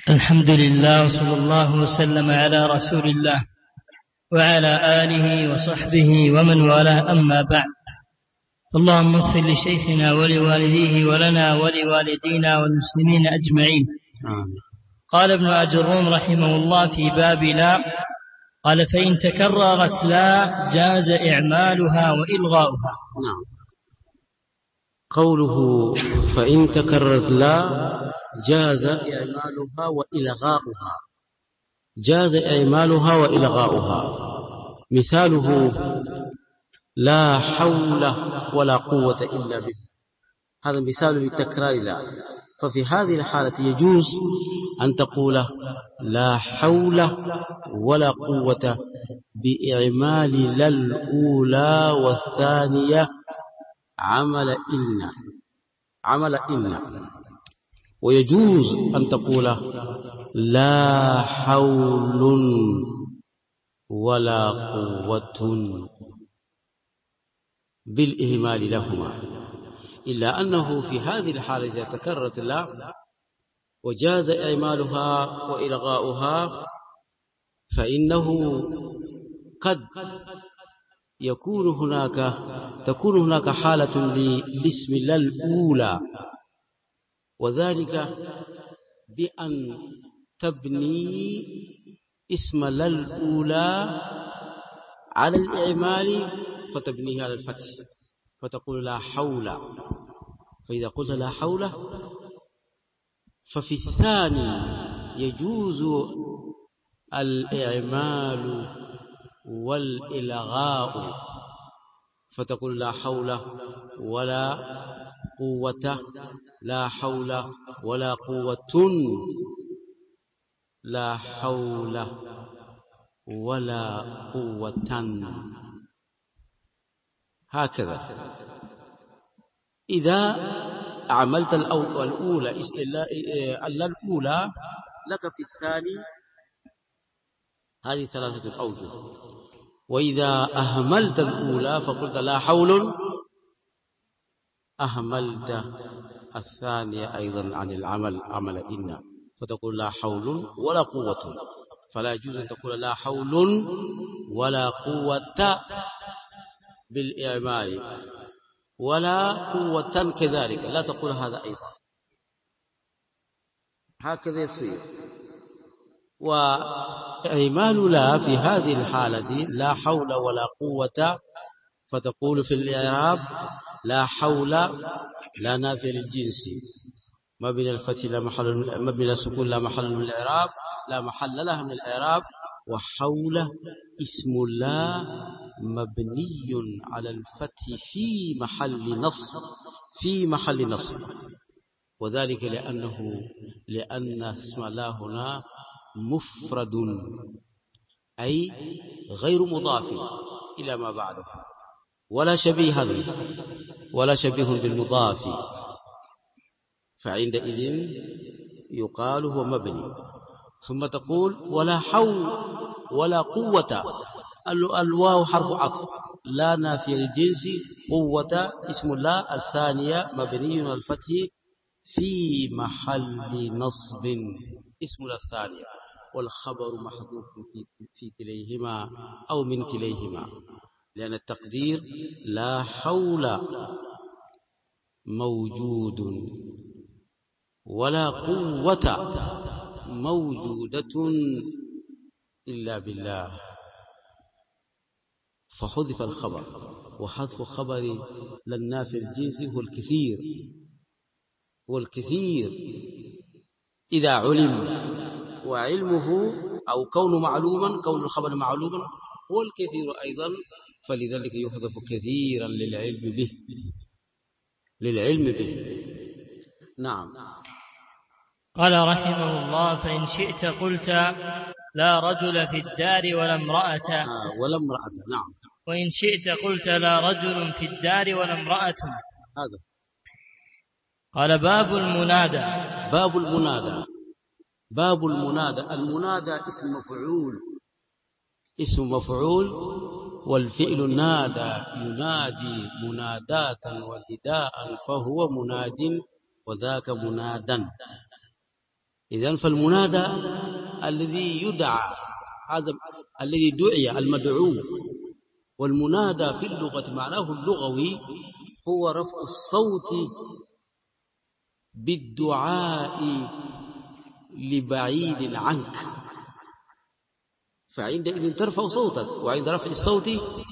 الحمد لله وصلى الله وسلم على رسول الله وعلى آله وصحبه ومن والاه، أما بعد. اللهم اغفر لشيخنا ولوالديه ولنا ولوالدينا والمسلمين أجمعين. قال ابن أجروم رحمه الله في باب لا، قال: فإن تكررت لا جاز إعمالها وإلغاؤها. نعم. قوله فإن تكررت لا جاز إعمالها وإلغاؤها. جاز إعمالها وإلغاؤها. مثاله: لا حول ولا قوة إلا بالله. هذا مثال لتكرار لا. ففي هذه الحالة يجوز أن تقول لا حول ولا قوة بإعمال لا الأولى والثانية عمل إن. ويجوز أن تقول لا حول ولا قوة بالإهمال لهما، إلا أنه في هذه الحالة إذا تكررت لا وجاز إعمالها وإلغاؤها، فإنه قد تكون هناك حالة لاسم لا الأولى، وذلك بأن تبني اسم لا الأولى على الإعمال فتبنيه على الفتح، فتقول لا حول. فإذا قلت لا حول ففي الثاني يجوز الإعمال والإلغاء، فتقول لا حول ولا قوة، لا حول ولا قوة، لا حول ولا قوة، هكذا. إذا عملت الأولى لك في الثاني هذه ثلاثة أوجه. وإذا أهملت الأولى فقلت لا حول، أهملت الثانية أيضا عن العمل عمل إن، فتقول لا حول ولا قوة. فلا يجوز أن تقول لا حول ولا قوة بالإعمال ولا قوة كذلك، لا تقول هذا أيضا، هكذا يصير. وإعمال لا في هذه الحالة لا حول ولا قوة، فتقول في الإعراب لا حول لا نافية للجنس، مبني الفتح لا محل، مبني السكون لا محل من الإعراب، لا محل لها من الإعراب. وحول اسم لا مبني على الفتح في محل نصب، وذلك لأن اسم لا هنا مفرد، أي غير مضاف إلى ما بعده، ولا شبيه بالمضاف، فعندئذ يقال هو مبني. ثم تقول ولا حول ولا قوة، الواو حرف عطف، لا نافية للجنس، قوة اسم الله الثانية مبني على الفتح في محل نصب، اسم الله الثانية، والخبر محذوف في كليهما أو من كليهما، لأن التقدير لا حول موجود ولا قوة موجودة إلا بالله، فحذف الخبر. وحذف خبر للنافي الجنس هو الكثير إذا علم، وعلمه أو كون معلوما، كون الخبر معلوما هو الكثير أيضا، فلذلك يحذف كثيرا للعلم به. نعم. قال رحمه الله: فإن شئت قلت لا رجل في الدار ولا امرأة. نعم. وإن شئت قلت لا رجل في الدار ولا امرأة. هذا. قال: باب المنادى. المنادى اسم مفعول، والفعل نادى ينادي مناداة ونداء، فهو مناد وذاك منادا. إذن فالمنادى الذي يدعى، هذا الذي دعي المدعو. والمنادى في اللغة معناه اللغوي هو رفع الصوت بالدعاء لبعيد عنك، فعندئذ ترفع صوتك. وعند رفع الصوت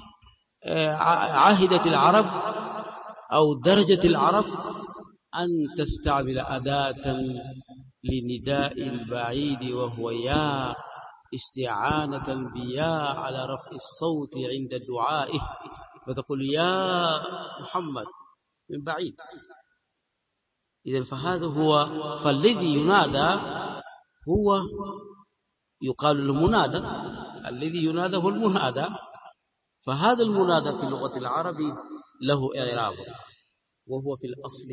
عاهدت العرب أو درجة العرب أن تستعمل أداة لنداء البعيد وهو يا، استعانة بيا على رفع الصوت عند دعائه، فتقول يا محمد من بعيد. إذن فهذا هو، فالذي ينادى هو يقال المنادى، الذي ينادى هو المنادى. فهذا المنادى في اللغة العرب له إعراب، وهو في الأصل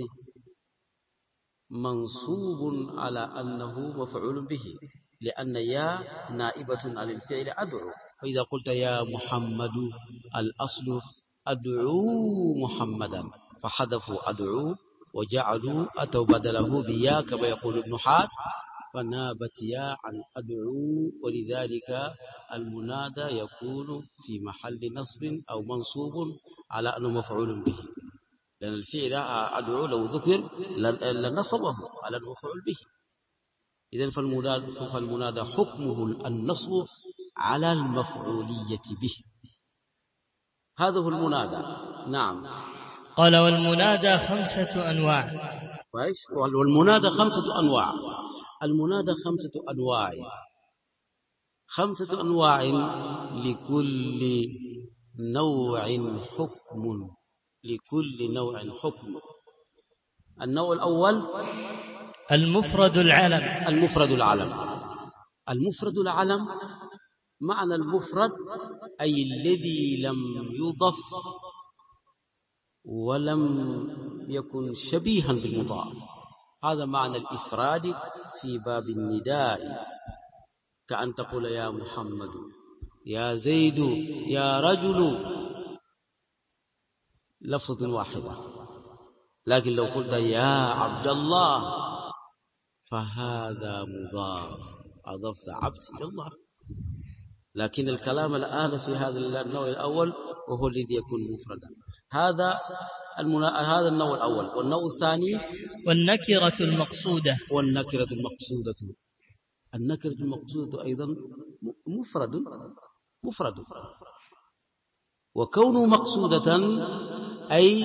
منصوب على أنه مفعول به، لأن يا نائبة عن الفعل أدعو. فإذا قلت يا محمد الأصل أدعو محمدا، فحذفوا أدعو وجعلوا أتوا بدله بيا كما يقول ابن حاد، فنابت يا عن أدعو. ولذلك المنادى يكون في محل نصب أو منصوب على أنه مفعول به، لأن الفعل أدعو لو ذكر لنصبه على المفعول به. إذن فالمنادى حكمه النصب على المفعولية به. هذا هو المنادى. نعم. قال والمنادى 5 أنواع. والمنادى 5 أنواع. المنادى 5 أنواع، 5 أنواع، لكل نوع حكم، لكل نوع حكم. النوع الأول المفرد العلم. المفرد العلم. المفرد العلم، معنى المفرد أي الذي لم يضف ولم يكن شبيها بالمضاف، هذا معنى الإفراد في باب النداء. كأن تقول يا محمد، يا زيد، يا رجل، لفظة واحدة. لكن لو قلت يا عبد الله فهذا مضاف، أضفت عبد إلى الله. لكن الكلام الآن في هذا النوع الأول وهو الذي يكون مفردا. هذا النوع الأول. والنوع الثاني والنكرة المقصودة. والنكرة المقصودة. النكرة المقصودة أيضا مفرد. وكونه مقصودة أي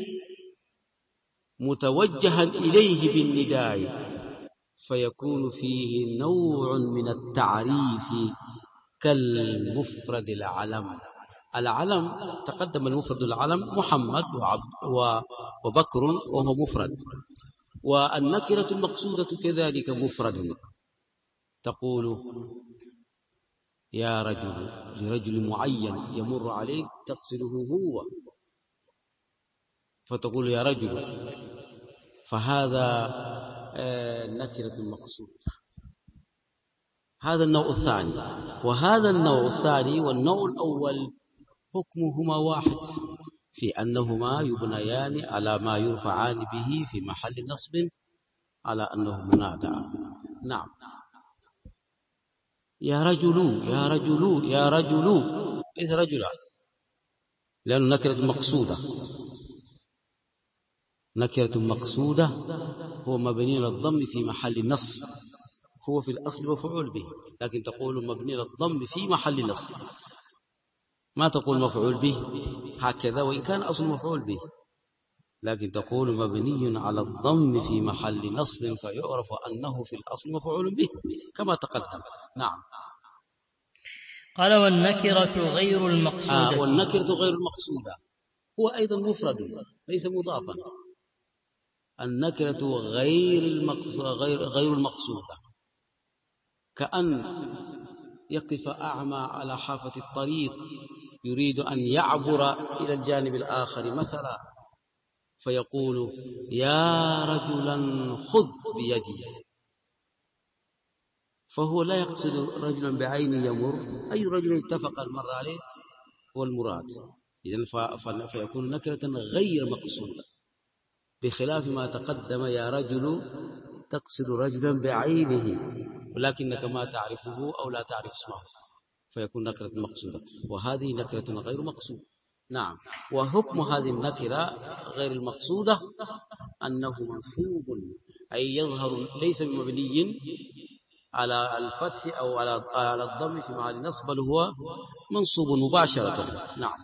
متوجها إليه بالنداء، فيكون فيه نوع من التعريف كالمفرد العلم. العلم تقدم المفرد العلم محمد وبكر وهو مفرد. والنكرة المقصودة كذلك مفرد، تقول يا رجل لرجل معين يمر عليك تقصده هو، فتقول يا رجل، فهذا نكرة المقصود. هذا النوع الثاني. وهذا النوع الثاني والنوع الأول حكمهما واحد، في أنهما يبنيان على ما يرفعان به في محل نصب على أنه منادى. نعم. يا رجل، يا رجل، يا رجل، ليس رجلا، لأنه نكرة مقصودة. نكرة مقصودة هو مبني للضم في محل نصب، هو في الأصل مفعول به، لكن تقول مبني للضم في محل نصب، ما تقول مفعول به هكذا وإن كان أصل مفعول به، لكن تقول مبني على الضم في محل نصب فيعرف أنه في الأصل مفعول به كما تقدم. نعم. قال والنكرة غير المقصودة. والنكرة غير المقصودة هو أيضا مفرد ليس مضافا. النكرة غير المقصودة، كأن يقف أعمى على حافة الطريق يريد أن يعبر إلى الجانب الآخر مثلا، فيقول يا رجلا خذ بيدي، فهو لا يقصد رجلا بعين يمر، أي رجل اتفق المر عليه هو المراد. إذن فيكون نكرة غير مقصودة، بخلاف ما تقدم يا رجل تقصد رجلا بعينه ولكنك ما تعرفه أو لا تعرف اسمه فيكون نكرة مقصودة، وهذه نكرة غير مقصودة. نعم. وحكم هذه النكرة غير المقصودة أنه منصوب، أي يظهر ليس بمبني على الفتح أو على الضم في محل نصب، بل هو منصوب مباشرة. نعم.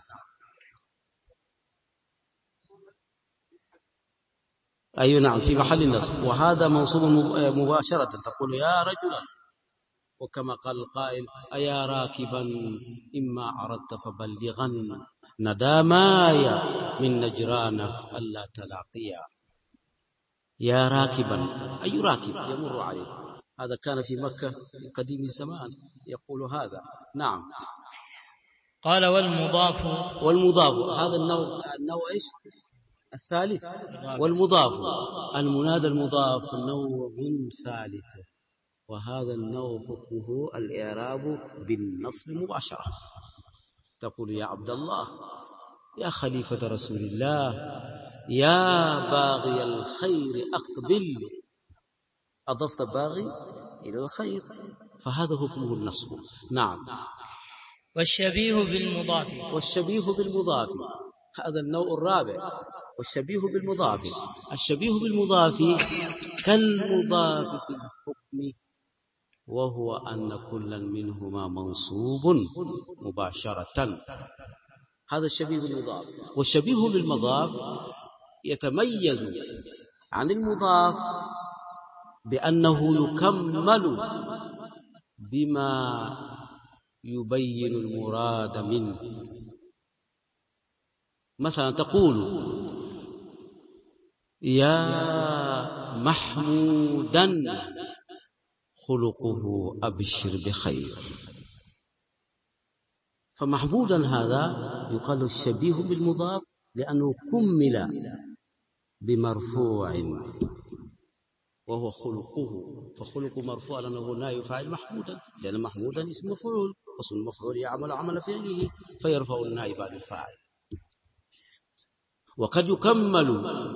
أي نعم، في محل النصب، وهذا منصوب مباشرة. تقول يا رجلا، وكما قال القائل أيا راكبا إما أردت فبلغا نداماي من نجران ألا تلاقيا. يا راكبا، أي راكب يمر عليه، هذا كان في مكة في قديم الزمان يقول هذا. نعم. قال والمضاف هذا النوع إيش الثالث. والمضاف المنادى المضاف نوع ثالث، وهذا النوع حكمه الإعراب بالنصب مباشرة. تقول يا عبد الله، يا خليفة رسول الله، يا باغي الخير أقبل. أضفت باغي إلى الخير، فهذا حكمه النصب. نعم. والشبيه بالمضاف هذا النوع الرابع. والشبيه بالمضاف، الشبيه بالمضاف كالمضاف في الحكم، وهو أن كل منهما منصوب مباشرة. هذا الشبيه بالمضاف. والشبيه بالمضاف يتميز عن المضاف بأنه يكمل بما يبين المراد منه. مثلا تقول يا محمودا خلقه أبشر بخير، فمحمودا هذا يقال الشبيه بالمضاف لأنه كمل بمرفوع وهو خلقه، فخلق مرفوع لأنه نائب فاعل محمودا، لأن محمودا اسم مفعول، أصل المفعول يعمل عمل فعله فيرفع النائب عن الفاعل. وقد يكمل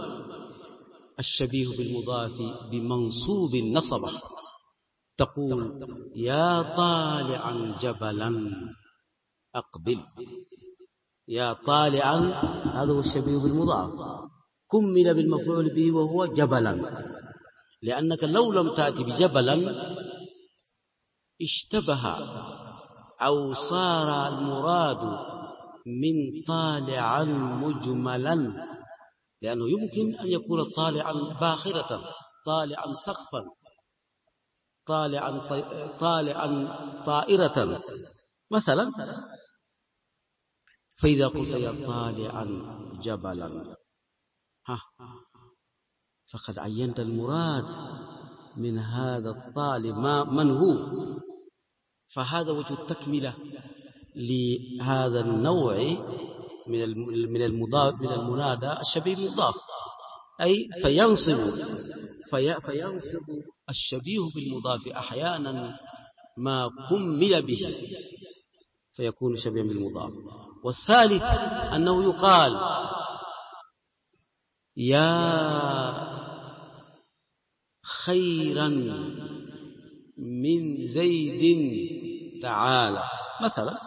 الشبيه بالمضاف بمنصوب نصبه. تقول يا طالعا جبلا أقبل. يا طالعا هذا هو الشبيه بالمضاف، كمل بالمفعول به وهو جبلا، لأنك لو لم تأتي بجبلا اشتبه أو صار المراد من طالعا مجملا، لأنه يمكن أن يكون طالعا باخرة، طالعا سقفا، طالعا طائرة مثلا. فإذا قلت يا طالعا جبلا فقد عينت المراد من هذا الطالب من هو، فهذا وجه التكملة لهذا النوع من المنادى الشبيه بالمضاف، أي فينصب الشبيه بالمضاف أحيانا ما كمل به فيكون شبيها بالمضاف. والثالث أنه يقال يا خيرا من زيد تعالى مثلا،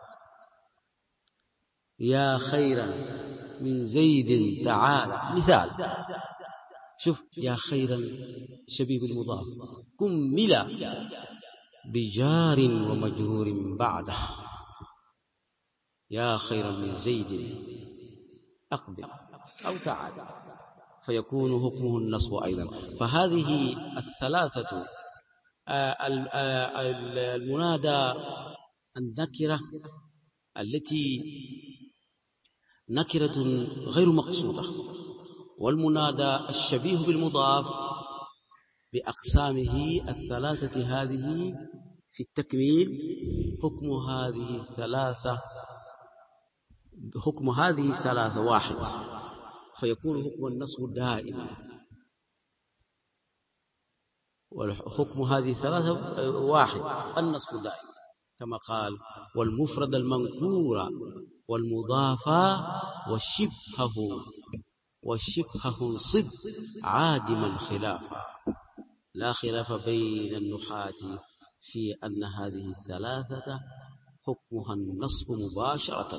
يا خيرا من زيد تعالى مثال. شوف يا خيرا شبيه بالمضاف كمل بجار ومجرور بعده، يا خيرا من زيد أقبل أو تعالى، فيكون حكمه النصب أيضا. فهذه الثلاثة المنادى النكرة التي نكرة غير مقصودة، والمنادى الشبيه بالمضاف بأقسامه الثلاثة هذه في التكميل، حكم هذه الثلاثة واحد، فيكون حكم النصب دائما، وحكم هذه الثلاثة واحد النصب دائما، كما قال والمفرد المنكور والمضاف وشبهه صب عادما خلافا. لا خلاف بين النحاة في أن هذه الثلاثة حكمها النصب مباشرة.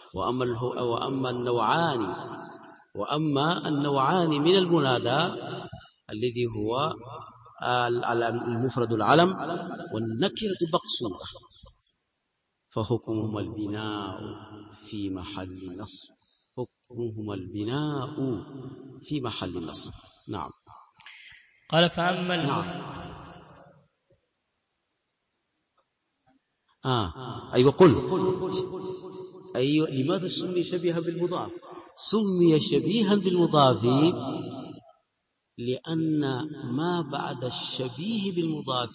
وأما النوعان من المنادى الذي هو المفرد العلم والنكرة مقصودة فحكمهما البناء في محل نصب. حكمهما البناء في محل نصب. نعم. قال فأما المفرد أيوة قل. أيوة لماذا سمي شبيها بالمضاف؟ سمي شبيها بالمضاف لأن ما بعد الشبيه بالمضاف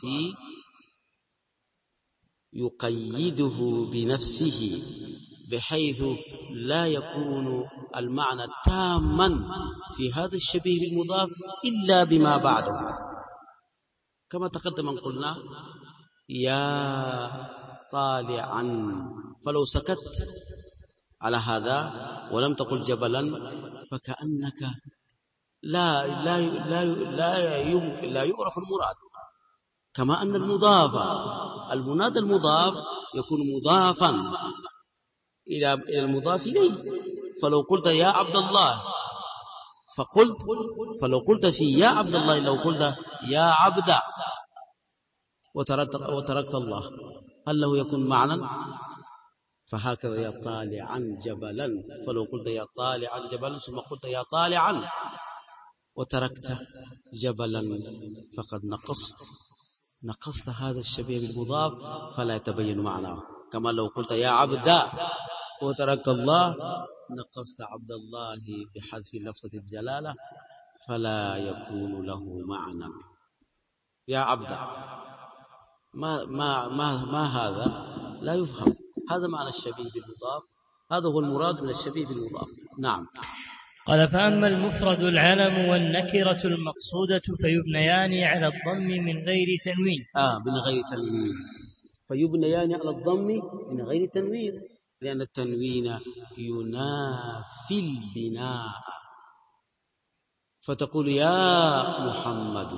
يقيده بنفسه بحيث لا يكون المعنى تاما في هذا الشبيه بالمضاف إلا بما بعده. كما تقدم أن قلنا يا طالعا، فلو سكت على هذا ولم تقل جبلا فكأنك لا يعرف المراد. كما أن المنادى المضاف يكون مضافا إلى المضاف إليه. فلو قلت يا عبد الله فلو قلت في يا عبد الله، لو قلت يا عبد وتركت الله، هل له يكون معنى؟ فهكذا يا طالعا جبلا، فلو قلت يا طالعا جبلا ثم قلت يا طالعا وتركت جبلا فقد نقصت هذا الشبيه بالمضاف فلا يتبين معناه. كما لو قلت يا عبد وتركت الله نقصت عبد الله بحذف لفظة الجلالة فلا يكون له معنى. يا عبد ما هذا لا يفهم. هذا معنى الشبيه بالمضاف، هذا هو المراد من الشبيه بالمضاف. نعم. قال فأما المفرد العلم والنكرة المقصودة فيبنيان على الضم من غير تنوين. من غير تنوين. فيبنيان على الضم من غير تنوين، لأن التنوين ينافي البناء. فتقول يا محمد،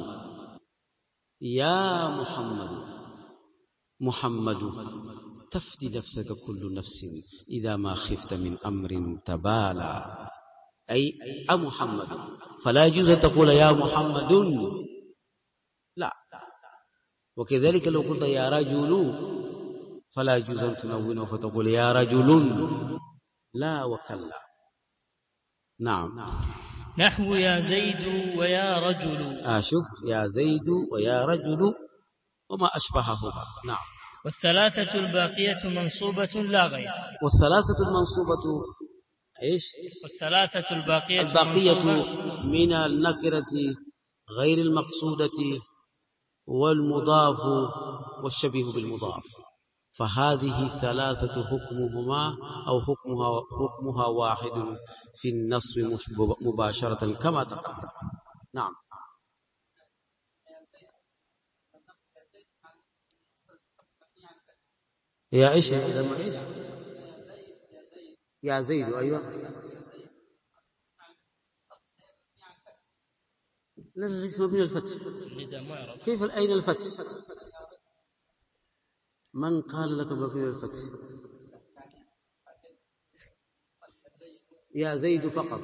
يا محمد تفدي نفسك كل نفس إذا ما خفت من أمر تبالى، أي محمد. فلا يجوز أن تقول يا محمد، لا. وكذلك لو قلت يا رجل فلا يجوز أن تنونه فتقول يا رجل، لا وكلا. نعم. نحو يا زيد ويا رجل. شوف يا زيد ويا رجل وما أشبههما. نعم. والثلاثة الباقية منصوبة لا غير. والثلاثة المنصوبة إيش؟ والثلاثة الباقية من النكرة غير المقصودة والمضاف والشبيه بالمضاف. فهذه ثلاثة حكمها واحد في النصب مباشرة كما تقدم. نعم. يا إيش لما إيش يا زيد. أيوة. لا ليس مبني الفتح. كيف أين الفتح؟ من قال لك مبني الفتح؟ يا زيد فقط.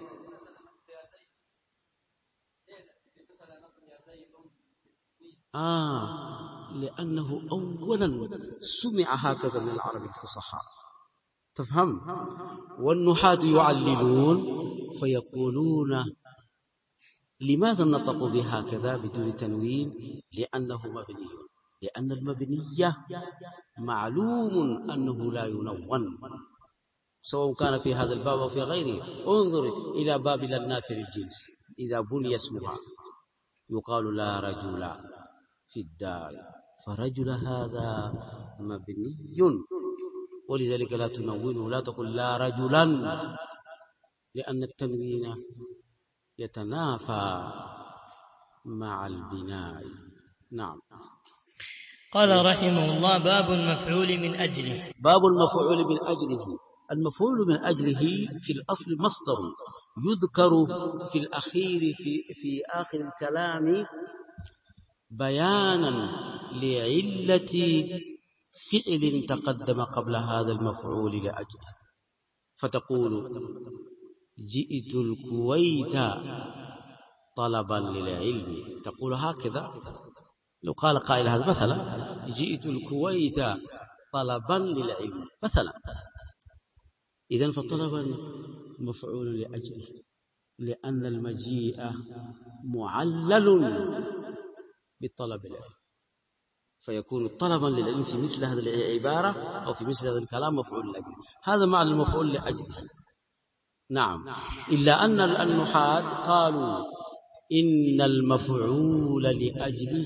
لأنه أولا سمع هكذا من العرب الفصحاء، تفهم؟ والنحاة يعللون فيقولون لماذا نطقوا بهكذا بدون تنوين؟ لأنه مبني، لأن المبنية معلوم أنه لا ينون، سواء كان في هذا الباب أو في غيره. انظر إلى باب النافر الجنس، إذا بني اسمها يقال لا رجل في الدار، فرجل هذا مبني، ولذلك لا تنونه، لا تقول لا رجلا، لأن التنوين يتنافى مع البناء. نعم. قال رحمه الله باب المفعول من أجله. باب المفعول من أجله. المفعول من أجله في الأصل مصدر يذكر في الأخير في آخر الكلام بيانا لعلة فعل تقدم قبل هذا المفعول لأجله، فتقول جئت الكويت طلبا للعلم، تقول هكذا. لو قال قائل هذا مثلا جئت الكويت طلبا للعلم مثلا، إذن فطلبا مفعول لأجله، لأن المجيء معلل بالطلب العلم، فيكون طلبا للعلم في مثل هذه العبارة أو في مثل هذا الكلام مفعول لأجله. هذا معنى المفعول لأجله. نعم، إلا أن النحاة قالوا إن المفعول لأجله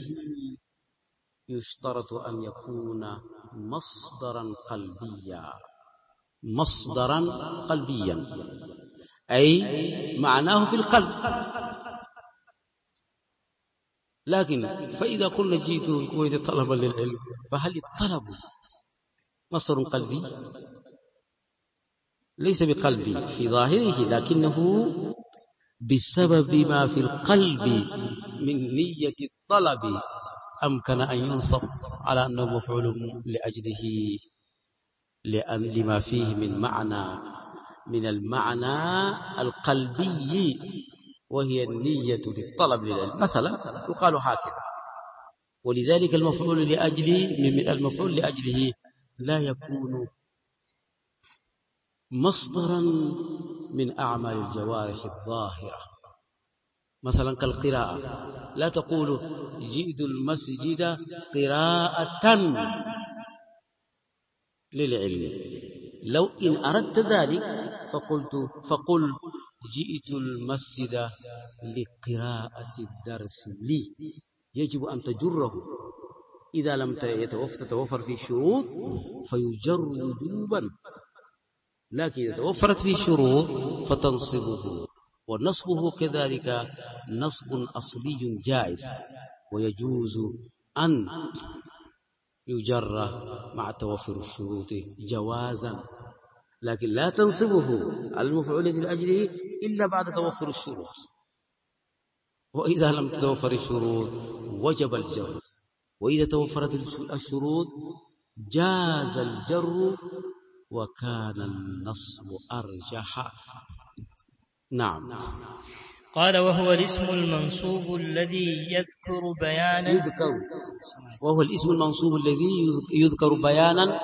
يشترط أن يكون مصدرا قلبيا، مصدرا قلبيا أي معناه في القلب. لكن فإذا قلنا جئت الكويت طلبا للعلم، فهل الطلب مصدر قلبي؟ ليس بقلبي في ظاهره، لكنه بسبب ما في القلب من نية الطلب أمكن أن ينصب على أنه مفعول لأجله، لما فيه من المعنى القلبي، وهي النية للطلب للعلم مثلا، يقال هكذا. ولذلك المفعول لأجله لا يكون مصدرا من أعمال الجوارح الظاهرة، مثلا كالقراءة، لا تقول جئت المسجد قراءة للعلم. لو إن أردت ذلك فقل جئت المسجد لقراءة الدرس لي، يجب أن تجره. إذا لم تتوفر فيه الشروط فيجر وجوبا، لكن إذا توفرت فيه الشروط فتنصبه، ونصبه كذلك نصب أصلي جائز، ويجوز أن يجر مع توفر الشروط جوازا، لكن لا تنصبه على المفعول لأجله إلا بعد توفر الشروط، وإذا لم تتوفر الشروط وجب الجر، وإذا توفرت الشروط جاز الجر وكان النصب أرجح. نعم. قال وهو الاسم المنصوب الذي يذكر بيانا وهو الاسم المنصوب الذي يذكر بيانا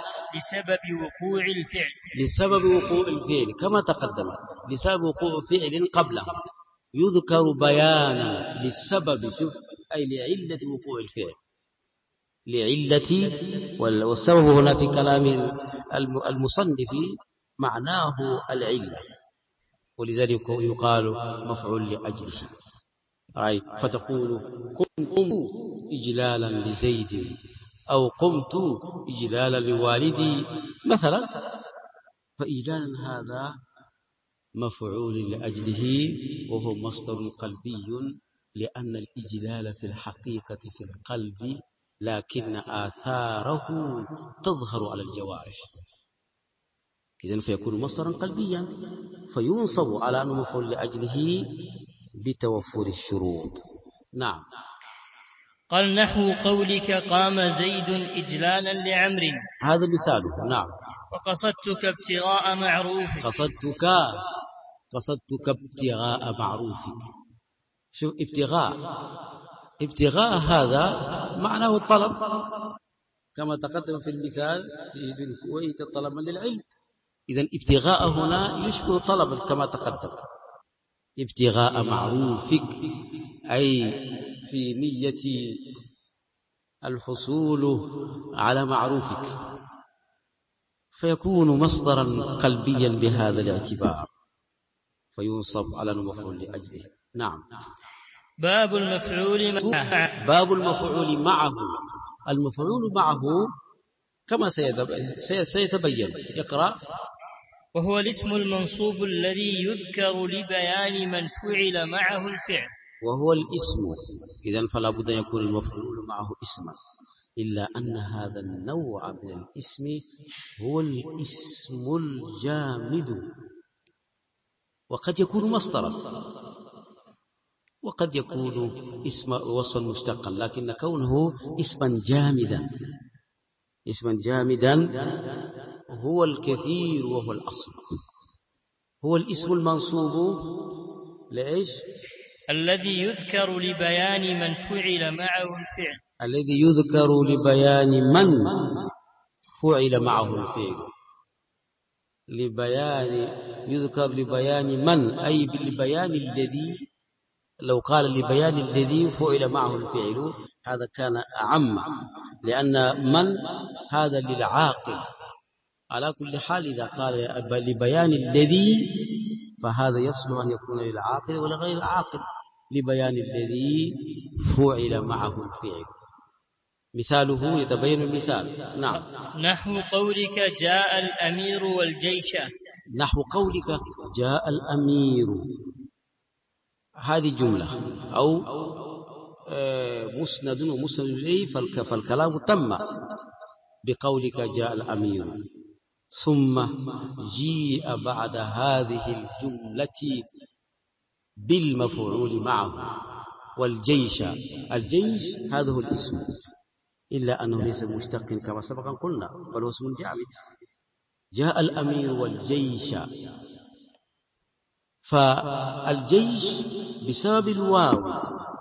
لسبب وقوع الفعل كما تقدم، لسبب وقوع فعل قبله يذكر بيانا للسبب، شوف، أي لعلة وقوع الفعل، لعلة، والسبب هنا في كلام المصنف معناه العلة، ولذلك يقال مفعول لأجله. أي فتقول قمت إجلالا لزيد، أو قمت إجلالا لوالدي مثلا، فإجلالا هذا مفعول لأجله، وهو مصدر قلبي، لأن الإجلال في الحقيقة في القلب، لكن آثاره تظهر على الجوارح، إذن فيكون مصدرا قلبيا، فينصب على أنه مفعول لأجله بتوفر الشروط. نعم. قال نحو قولك قام زيد إجلالا لعمر، هذا مثاله. نعم. وقصدتك ابتغاء معروفك، قصدتك ابتغاء معروفك. شوف، ابتغاء هذا معناه الطلب، كما تقدم في المثال جئت الكويت طلبا للعلم، إذن ابتغاء هنا يشبه طلبا كما تقدم. ابتغاء معروفك أي في نية الحصول على معروفك، فيكون مصدرا قلبيا بهذا الاعتبار، فينصب على المفعول لأجله. نعم. باب المفعول معه. المفعول معه كما سيتبين. يقرأ. وهو الاسم المنصوب الذي يذكر لبيان من فعل معه الفعل. وهو الاسم، إذن فلا بد أن يكون المفعول معه اسما، إلا أن هذا النوع من الاسم هو الاسم الجامد، وقد يكون مصدرا، وقد يكون اسم وصفا مشتقا، لكن كونه اسما جامدا هو الكثير وهو الأصل. هو الاسم المنصوب لإيش؟ الذي يذكر لبيان من فعل معه الفعل، الذي يذكر لبيان من فعل معه الفعل. يذكر لبيان من، أي لبيان الذي، لو قال لبيان الذي فعل معه الفعل هذا كان أعم، لأن من هذا للعاقل. على كل حال إذا قال لبيان الذي فهذا يصلح أن يكون للعاقل ولا غير العاقل، لبيان الذي فعل معه الفعل. مثاله يتبين المثال. نعم. نحو قولك جاء الأمير والجيش. نحو قولك جاء الأمير، هذه جملة أو مسند ومسند إليه، فالكلام تم بقولك جاء الأمير، ثم جيء بعد هذه الجملة بالمفعول معه والجيش. الجيش هذا هو الاسم، إلا أنه ليس مشتق كما سبق أن قلنا، بل هو اسم جامد. جاء الأمير والجيش، فالجيش بسبب الواو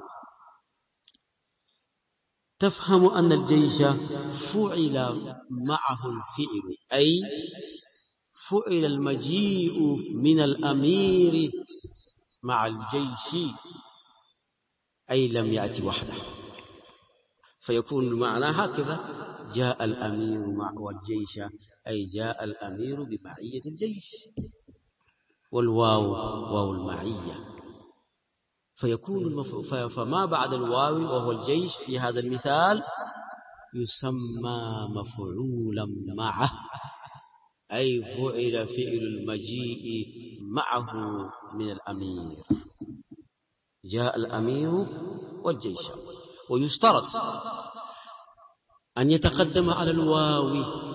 تفهم أن الجيش فعل معه الفعل، أي فعل المجيء من الأمير مع الجيش، أي لم يأتي وحده، فيكون المعنى هكذا: جاء الأمير والجيش، أي جاء الأمير بمعية الجيش، والواو واو المعية، فيكون فما بعد الواو وهو الجيش في هذا المثال يسمى مفعولا معه، أي فعل فعل المجيء معه من الأمير. جاء الأمير والجيش. ويشترط أن يتقدم على الواو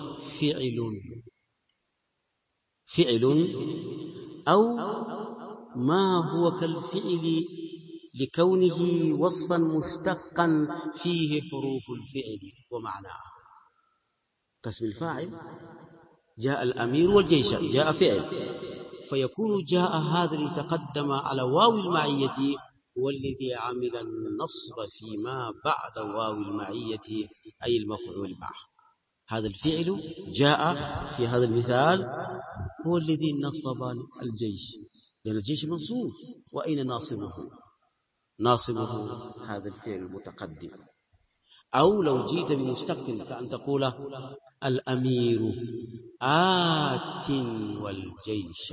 فعل أو ما هو كالفعل لكونه وصفا مشتقا فيه حروف الفعل ومعناه، كاسم الفاعل جاء الأمير والجيش، جاء فعل، فيكون جاء هذا اللي تقدم على واو المعية والذي عمل النصب فيما بعد واو المعية، أي المفعول معه. هذا الفعل جاء في هذا المثال هو الذي نصب الجيش، لأن الجيش منصوب، وأين ناصبه؟ ناصبه هذا الفعل المتقدم. أو لو جئت بمشتق كأن تقول الأمير آت والجيش،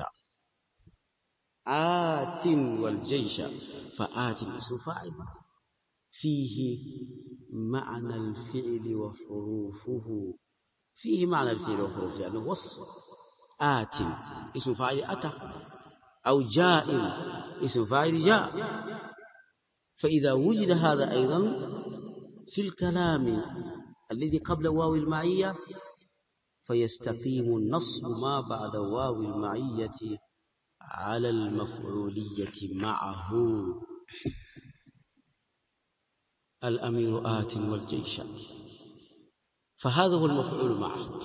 آت والجيش، فآت اسم فاعل فيه معنى الفعل وحروفه، فيه معنى الفعل وحروفه لأنه وصف. آت اسم فاعل أتى، أو جاء اسم فاعل جاء. فإذا وجد هذا أيضا في الكلام الذي قبل واو المعية فيستقيم النصب ما بعد واو المعية على المفعولية معه. الأمير آت والجيش، فهذا هو المفعول معه.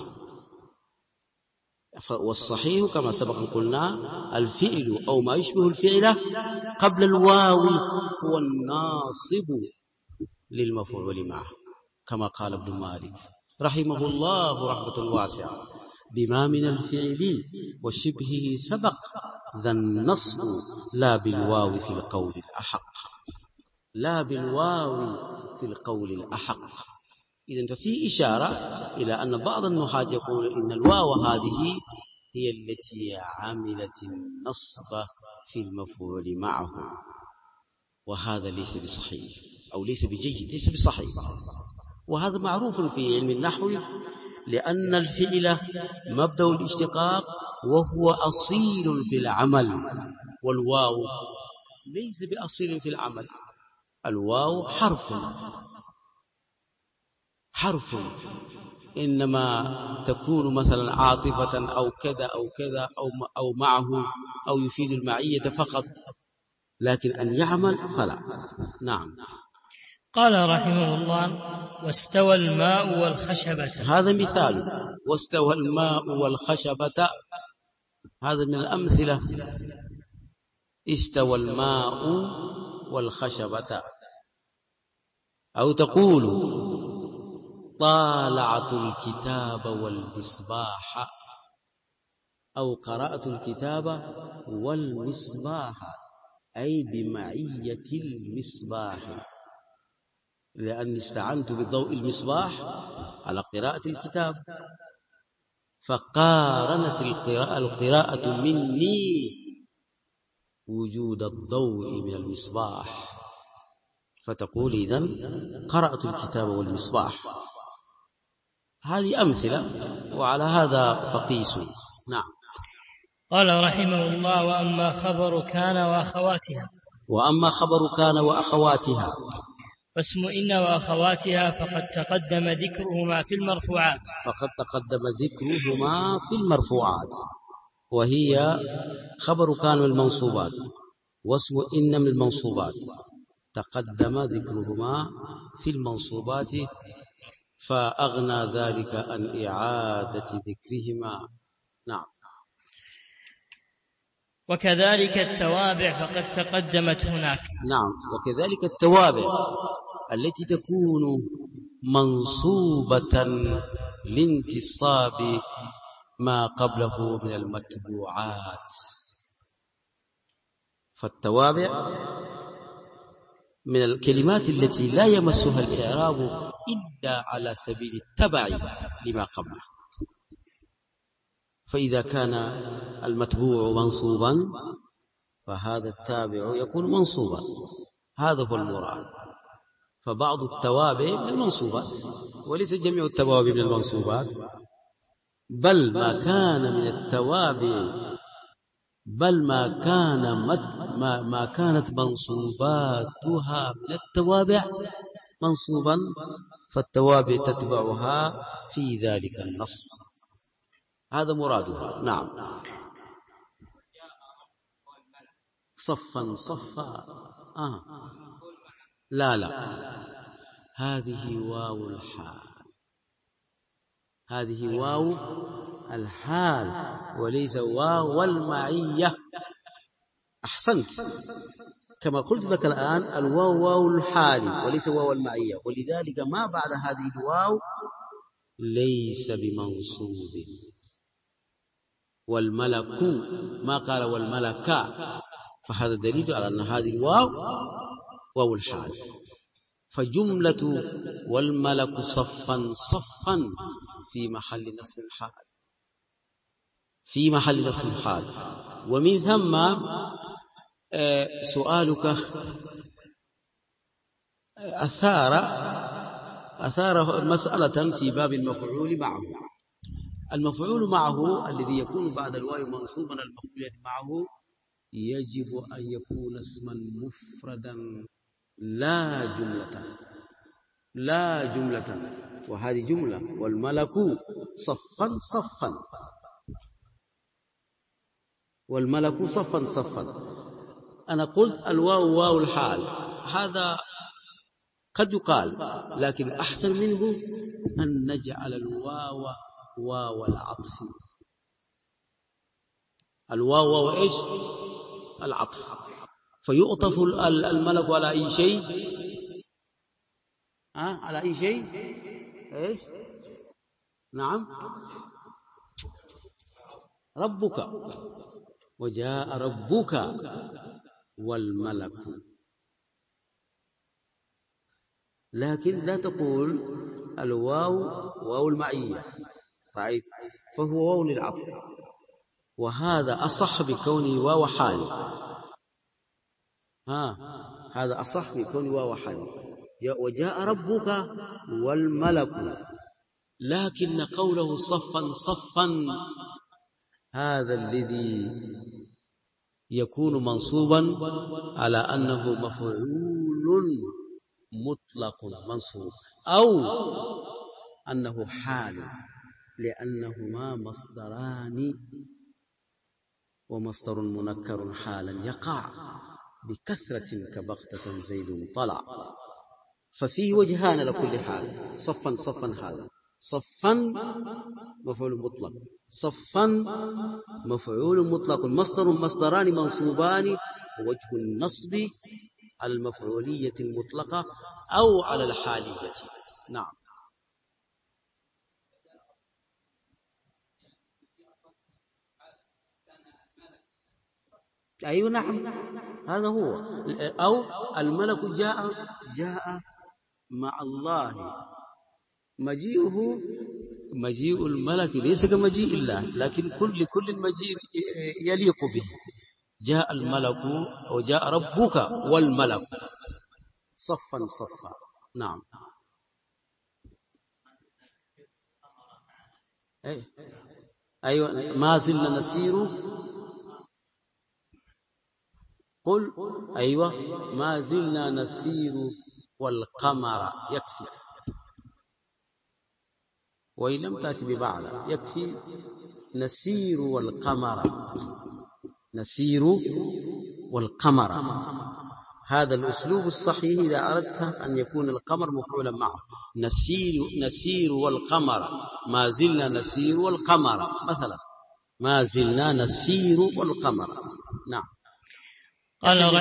والصحيح كما سبق قلنا الفعل أو ما يشبه الفعل قبل الواو هو الناصب للمفعول معه، كما قال ابن مالك رحمه الله رحمة واسعة: بما من الفعل وشبهه سبق ذا النصب لا بالواو في القول الأحق، لا بالواو في القول الأحق. إذن ففي إشارة إلى أن بعض النحاة يقول إن الواو هذه هي التي عملت النصب في المفعول معه، وهذا ليس بصحيح أو ليس بجيد، ليس بصحيح. وهذا معروف في علم النحو، لأن الفعل مبدأ الاشتقاق وهو أصيل في العمل، والواو ليس بأصيل في العمل. الواو حرف إنما تكون مثلا عاطفة أو كذا أو كذا أو معه أو يفيد المعية فقط، لكن أن يعمل فلا. نعم. قال رحمه الله: واستوى الماء والخشبة. هذا مثال، واستوى الماء والخشبة، هذا من الأمثلة. استوى الماء والخشبة. أو تقول: طالعت الكتاب والمصباح، أو قرأت الكتاب والمصباح، أي بمعية المصباح، لأني استعنت بضوء المصباح على قراءة الكتاب، فقارنت القراءة مني وجود الضوء من المصباح، فتقول إذن قرأت الكتاب والمصباح. هذه أمثلة، وعلى هذا فقيسوا. نعم. قال رحمه الله: وأما خبر كان وأخواتها. وأما خبر كان وأخواتها، فاسم إن وأخواتها فقد تقدم ذكرهما في المرفوعات. فقد تقدم ذكرهما في المرفوعات، وهي خبر كان من المنصوبات، واسم إن من المنصوبات، تقدم ذكرهما في المنصوبات، فأغنى ذلك عن إعادة ذكرهما. نعم. وكذلك التوابع فقد تقدمت هناك. نعم. وكذلك التوابع التي تكون منصوبة لانتصاب ما قبله من المتبوعات. فالتوابع من الكلمات التي لا يمسها الإعراب إلا على سبيل التبع لما قبله. فإذا كان المتبوع منصوبا فهذا التابع يكون منصوبا، هذا هو المراد. فبعض التوابع من المنصوبات، وليس جميع التوابع من المنصوبات، بل ما كان من التوابع، بل ما كانت منصوباتها من التوابع منصوبا، فالتوابع تتبعها في ذلك النصب. هذا مرادها. نعم. صفا صفا. لا، هذه واو الحال، هذه واو الحال وليس واو المعية. أحسنت، كما قلت لك الآن الواو واو الحال وليس واو المعية، ولذلك ما بعد هذه الواو ليس بمنصوب. والملك، ما قال والملكا، فهذا دليل على أن هذه الواو واو الحال. فجملة والملك صفا صفا في محل نصب الحال، في محل نصب الحال. ومن ثم سؤالك أثار مسألة في باب المفعول معه. المفعول معه الذي يكون بعد الواو منصوبا، المفعول معه يجب أن يكون اسما مفردا لا جملة، وهذه جملة. والملك صفا صفا، والملك صفا صفا. أنا قلت الواو واو الحال، هذا قد يقال، لكن أحسن منه أن نجعل الواو واو العطف. الواو واو إيش؟ العطف. فيؤطف الملك على أي شيء؟ على أي شيء؟ إيش؟ نعم، ربك. وجاء ربك والملك. لكن لا تقول الواو واو المعية، رأيت؟ فهو واو للعطف، وهذا أصح بكونه واو حال. هذا أصح بكونه واو حال. وجاء ربك والملك. لكن قوله صفا صفا هذا الذي يكون منصوبا على أنه مفعول مطلق منصوب، أو أنه حال، لأنهما مصدران، ومصدر منكر حالا يقع، بكثرة كبغتة زيد طلع. ففيه وجهان لكل حال. صفا صفا، هذا صفا مفعول مطلق، صفا مفعول مطلق، مصدران منصوبان، ووجه النصب المفعولية المطلقة أو على الحالية. نعم. أيوة نعم، هذا هو. أو الملك جاء مع الله. مجيء الملك ليس كمجيء الله، لكن لكل مجيء يليق به. جاء الملك وجاء ربك والملك صفا صفا. نعم. أيوة، ما زلنا نسير. قل أيوة، ما زلنا نسير والقمر، يكفي. وإن لم تأتي ببعض يكفي نسير والقمر. نسير والقمر، هذا الأسلوب الصحيح إذا أردت أن يكون القمر مفعولا معه. نسير والقمر، ما زلنا نسير والقمر مثلا، ما زلنا نسير والقمر. نعم. قال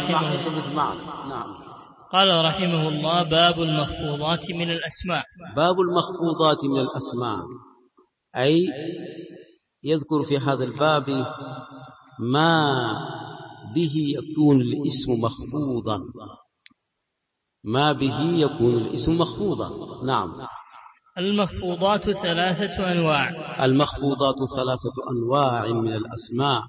رحمه الله: باب المخفوضات من الأسماء. باب المخفوضات من الأسماء، أي يذكر في هذا الباب ما به يكون الاسم مخفوضا، ما به يكون الاسم مخفوضا. نعم. المخفوضات 3 أنواع. المخفوضات 3 أنواع من الأسماء.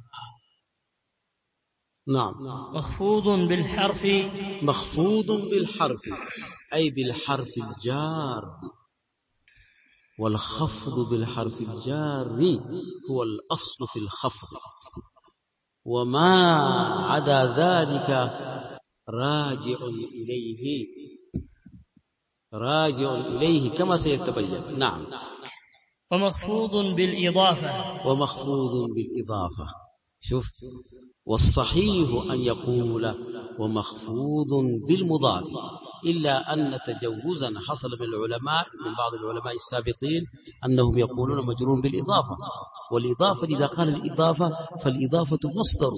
نعم. مخفوض بالحرف. مخفوض بالحرف أي بالحرف الجار، والخفض بالحرف الجار هو الأصل في الخفض، وما عدا ذلك راجع إليه كما سيتبين. نعم. ومخفوض بالإضافة. ومخفوض بالإضافة. شوف، والصحيح أن يقول ومخفوض بالمضاف، إلا أن تجوزا حصل من بعض العلماء السابقين أنهم يقولون مجرور بالإضافة. والإضافة إذا قال الإضافة فالإضافة مصدر،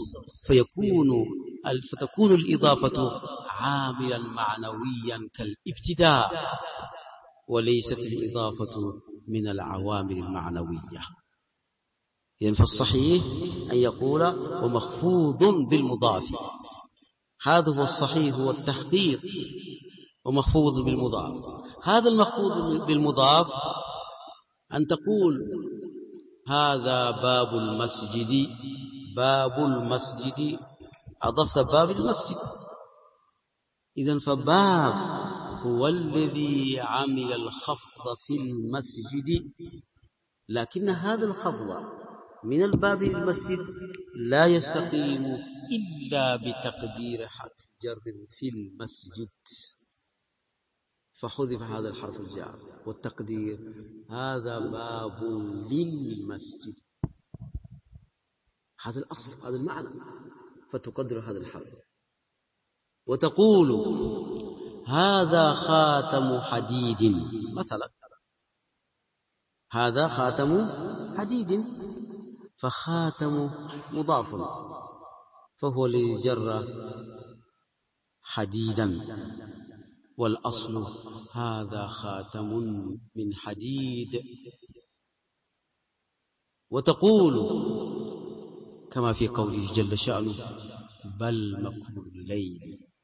فتكون الإضافة عاملا معنويا كالابتداء، وليست الإضافة من العوامل المعنوية. يعني فالصحيح أن يقول ومخفوض بالمضاف، هذا هو الصحيح، هو التحقيق. ومخفوض بالمضاف، هذا المخفوض بالمضاف أن تقول هذا باب المسجد، باب المسجد، أضفت باب المسجد. إذن فباب هو الذي عمل الخفض في المسجد، لكن هذا الخفض من الباب للمسجد لا يستقيم إلا بتقدير حرف جر في المسجد، فحذف هذا الحرف الجار، والتقدير هذا باب للمسجد. هذا الأصل، هذا المعنى، فتقدر هذا الحرف وتقول هذا خاتم حديد مثلا، هذا خاتم حديد، فخاتم مضاف فهو لجر حديدا، والأصل هذا خاتم من حديد. وتقول كما في قوله جل شأنه بل مكر الليل،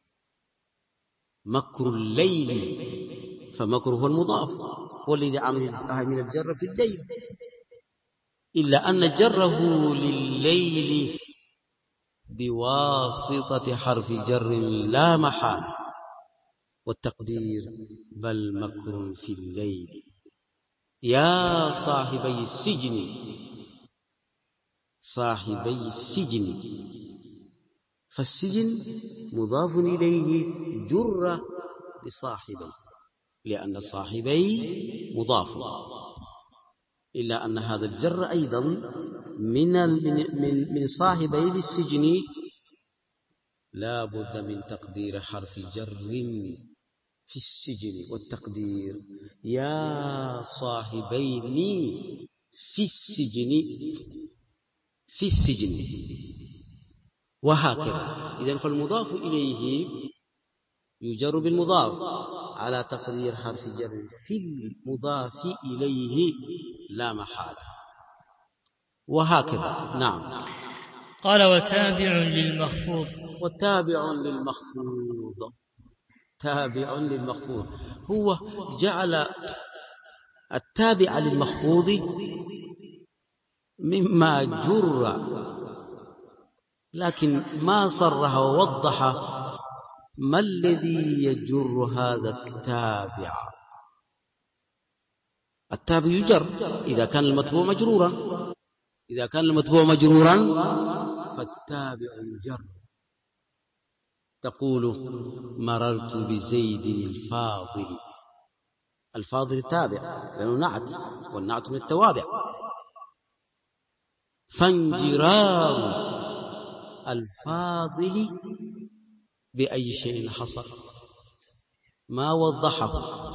مكر الليل، فمكر هو المضاف، هو الذي عمل الجر في الليل، إلا أن جره لليل بواسطة حرف جر لا محالة، والتقدير بل مكر في الليل. يا صاحبي السجن، صاحبي السجن، فالسجن مضاف إليه جر بصاحبي، لأن صاحبي مضاف، إلا أن هذا الجر أيضا من صاحبي السجن لا بد من تقدير حرف جر في السجن، والتقدير يا صاحبين في السجن، في السجن، وهكذا. إذن فالمضاف إليه يجر بالمضاف على تقدير حرف جر في المضاف إليه لا محالة، وهكذا. نعم. قال وتابع للمخفوض. وتابع للمخفوض، تابع للمخفوض، هو جعل التابع للمخفوض مما جر، لكن ما صرح ووضح ما الذي يجر هذا التابع. التابع يجر إذا كان المتبوع مجرورا، إذا كان المتبوع مجرورا فالتابع يجر. تقول مررت بزيد الفاضل، الفاضل تابع لأنه نعت، والنعت من التوابع. فانجرار الفاضل بأي شيء حصل، ما وضحه،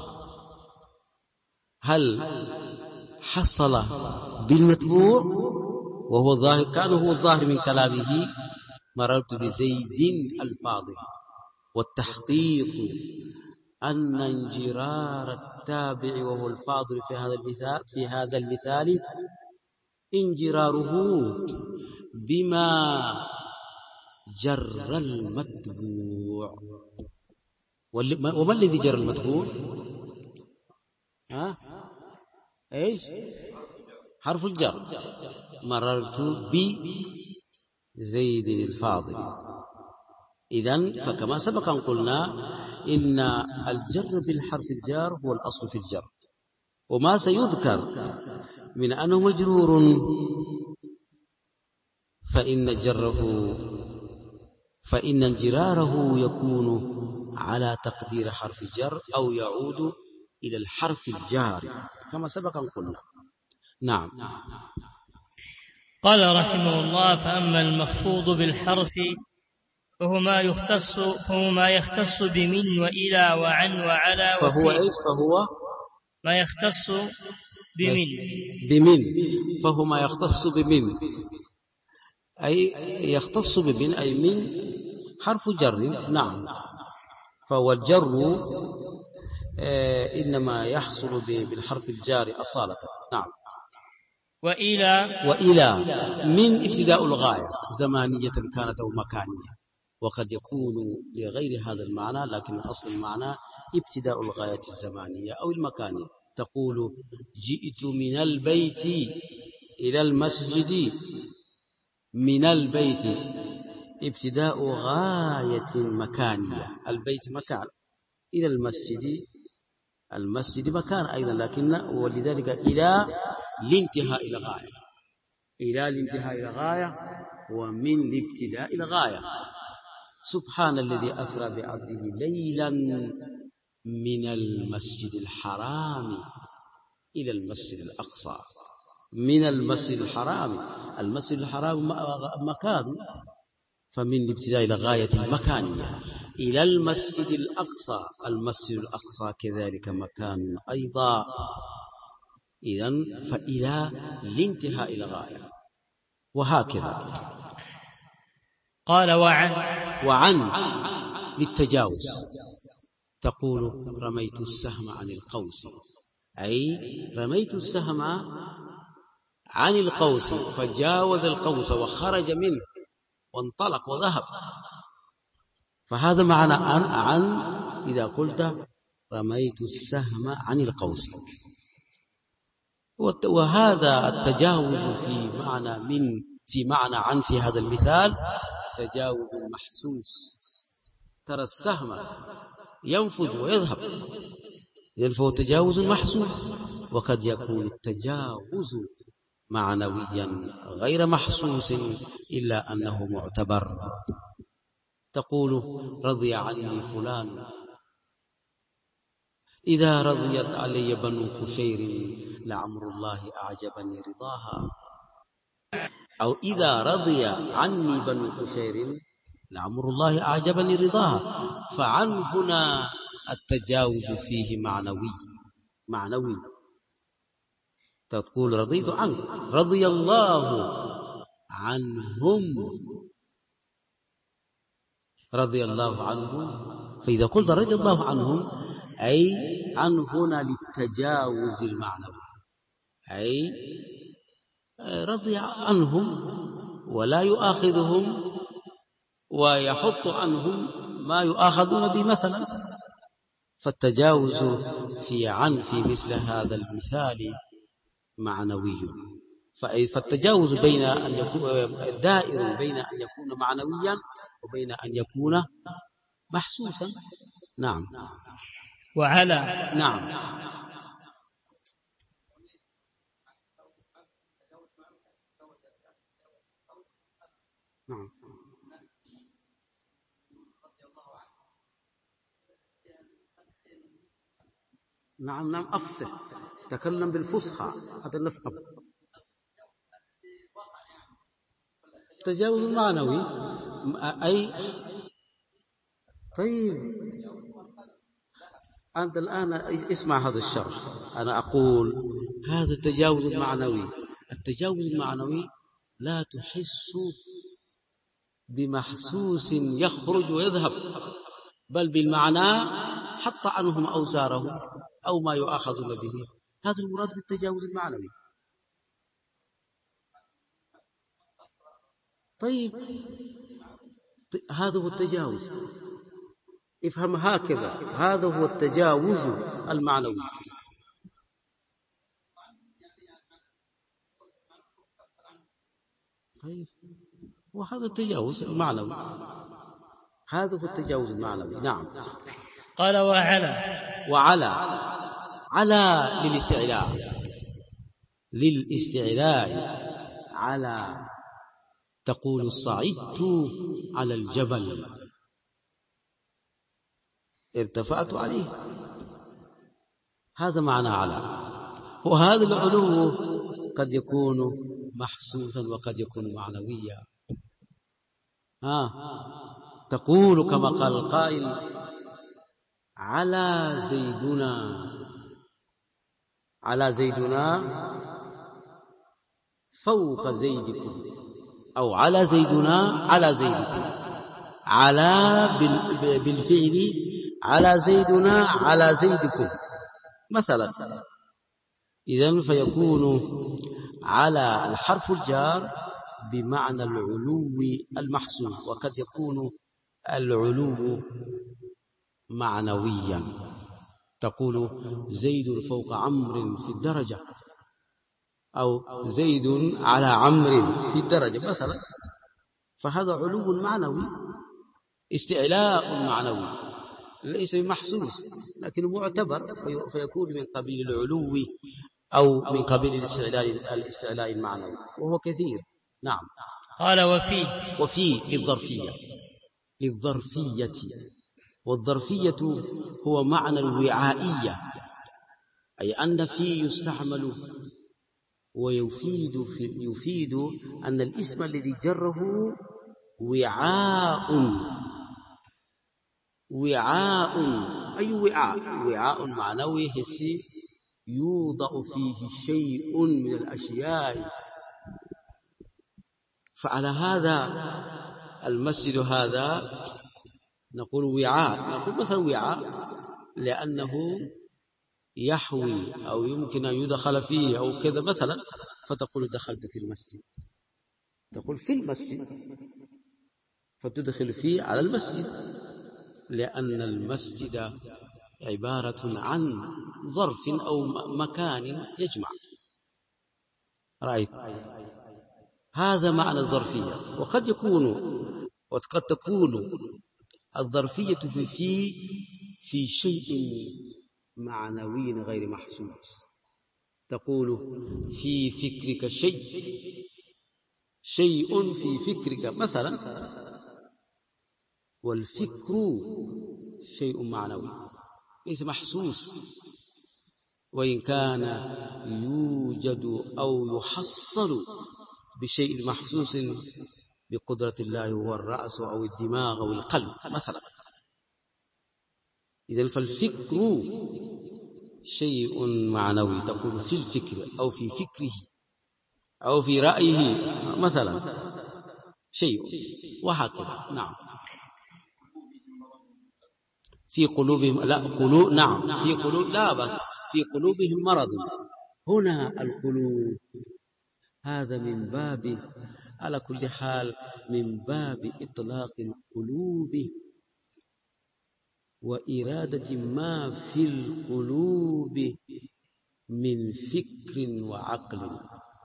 هل حصل بالمتبوع وهو ظاهر، كان هو الظاهر من كلامه مررت بزيد الفاضل، والتحقيق أن انجرار التابع وهو الفاضل في هذا المثال انجراره بما جر المتبوع. وما الذي جر المتبوع؟ ايش؟ حرف الجر. مررت بزيد الفاضل. إذن فكما سبق أن قلنا إن الجر بالحرف الجار هو الأصل في الجر، وما سيذكر من أنه مجرور فإن انجراره يكون على تقدير حرف الجر أو يعود إلى الحرف الجار كما سبق أن قلنا. نعم. قال رحمه الله فأما المخفوض بالحرف فهو ما يختص بمن وإلى وعن وعلى، فهو إيش؟ فهو ما يختص بمن، فهو ما يختص بمن، أي يختص بمن، أي من حرف جر. نعم. فهو الجر إنما يحصل بالحرف الجار أصالة. نعم. وإلى من ابتداء الغاية زمانية كانت أو مكانية، وقد يكون لغير هذا المعنى، لكن أصل المعنى ابتداء الغاية الزمانية أو المكانية. تقول جئت من البيت إلى المسجد، من البيت ابتداء غاية مكانية، البيت مكان، إلى المسجد مكان أيضا، لكن ولذلك إلى الانتهاء إلى غاية، إلى الانتهاء إلى غاية ومن الابتداء إلى غاية. سبحان الذي أسرى بعبده ليلا من المسجد الحرام إلى المسجد الأقصى، من المسجد الحرام، المسجد الحرام مكان، فمن الابتداء إلى غاية المكانية، إلى المسجد الأقصى، المسجد الأقصى كذلك مكان أيضا. إذن فإلى الانتهاء إلى غاية، وهكذا. قال وعن للتجاوز. تقول رميت السهم عن القوس، أي رميت السهم عن القوس، فجاوز القوس وخرج منه وانطلق وذهب، فهذا معنى عن إذا قلت رميت السهم عن القوس. وهذا التجاوز في معنى عن في هذا المثال تجاوز محسوس. ترى السهم ينفذ ويذهب، فهو تجاوز محسوس، وقد يكون التجاوز معنويا غير محسوس إلا أنه معتبر. تقول رضي عني فلان، إذا رضيت علي بنو قشير لعمر الله أعجبني رضاها، أو إذا رضي عني بنو قشير لأمر الله أعجبني رضاها. فعن هنا التجاوز فيه معنوي. تقول رضيت عنك، رضي الله عنهم، رضي الله عنهم. فإذا قلت رضي الله عنهم أي عن هنا للتجاوز المعنوي، أي رضي عنهم ولا يؤاخذهم ويحط عنهم ما يؤاخذون به مثلا. فالتجاوز في مثل هذا المثال معنوي. فالتجاوز بين أن يكون دائر بين أن يكون معنويا وبين أن يكون محسوسا. نعم. وعلى. نعم. نعم. نعم. نعم. أفصح، تكلم بالفصحى حتى نفهم. تجاوز معنوي أي طيب. أنت الآن اسمع هذا الشرح. أنا أقول هذا التجاوز المعنوي. التجاوز المعنوي لا تحس بمحسوس يخرج ويذهب، بل بالمعنى حط عنهم أوزارهم أو ما يؤاخذون به. هذا المراد بالتجاوز المعنوي. طيب هذا هو التجاوز، افهم هكذا، هذا هو التجاوز المعنوي. طيب وهذا التجاوز المعنوي، هذا هو التجاوز المعنوي. نعم. قال وعلى على للاستعلاء على. تقول صعدت على الجبل، ارتفعت عليه، هذا معنى على. وهذا العلو قد يكون محسوسا وقد يكون معنويا. تقول كما قال القائل على زيدنا فوق زيدكم، أو على زيدنا على زيدكم. على بالفعل على زيدنا على زيدكم مثلا. إذن فيكون على الحرف الجار بمعنى العلو المحسوس، وقد يكون العلو معنويا. تقول زيد فوق عمرو في الدرجة، أو زيد على عمرو في الدرجة مثلا. فهذا علو معنوي، استعلاء معنوي ليس بمحسوس لكنه معتبر، فيكون من قبيل العلو أو من قبيل الاستعلاء المعنوي، وهو كثير. نعم. قال وفي للظرفية. والظرفية هو معنى الوعائية، أي أن فيه يستعمل ويفيد أن الاسم الذي جره وعاء. أي وعاء معنوي حسي يوضع فيه شيء من الأشياء. فعلى هذا المسجد هذا نقول وعاء، نقول مثلا وعاء لأنه يحوي أو يمكن أن يدخل فيه أو كذا مثلا. فتقول دخلت في المسجد، تقول في المسجد، فتدخل فيه على المسجد، لأن المسجد عبارة عن ظرف أو مكان يجمع. رأيت؟ هذا معنى الظرفية. وقد تكون الظرفية في شيء معنوي غير محسوس. تقول في فكرك شيء في فكرك مثلا، والفكر شيء معنوي ليس محسوس، وإن كان يوجد أو يحصل بشيء محسوس بقدرة الله هو الرأس أو الدماغ أو القلب مثلا. إذن فالفكر شيء معنوي، تقول في الفكر أو في فكره أو في رأيه مثلا شيء، وهكذا. نعم. في قلوبهم لا قلوب، نعم في قلوب، لا بس في قلوبهم مرض. هنا القلوب هذا من باب، على كل حال من باب إطلاق القلوب وإرادة ما في القلوب من فكر وعقل.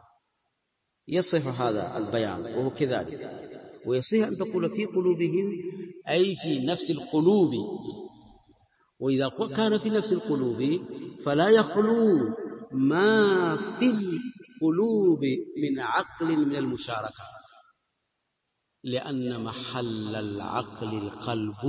يصح هذا البيان وهو كذلك. ويصح أن تقول في قلوبهم أي في نفس القلوب، وإذا كان في نفس القلوب فلا يخلو ما في القلوب من عقل من المشاركة، لأن محل العقل القلب،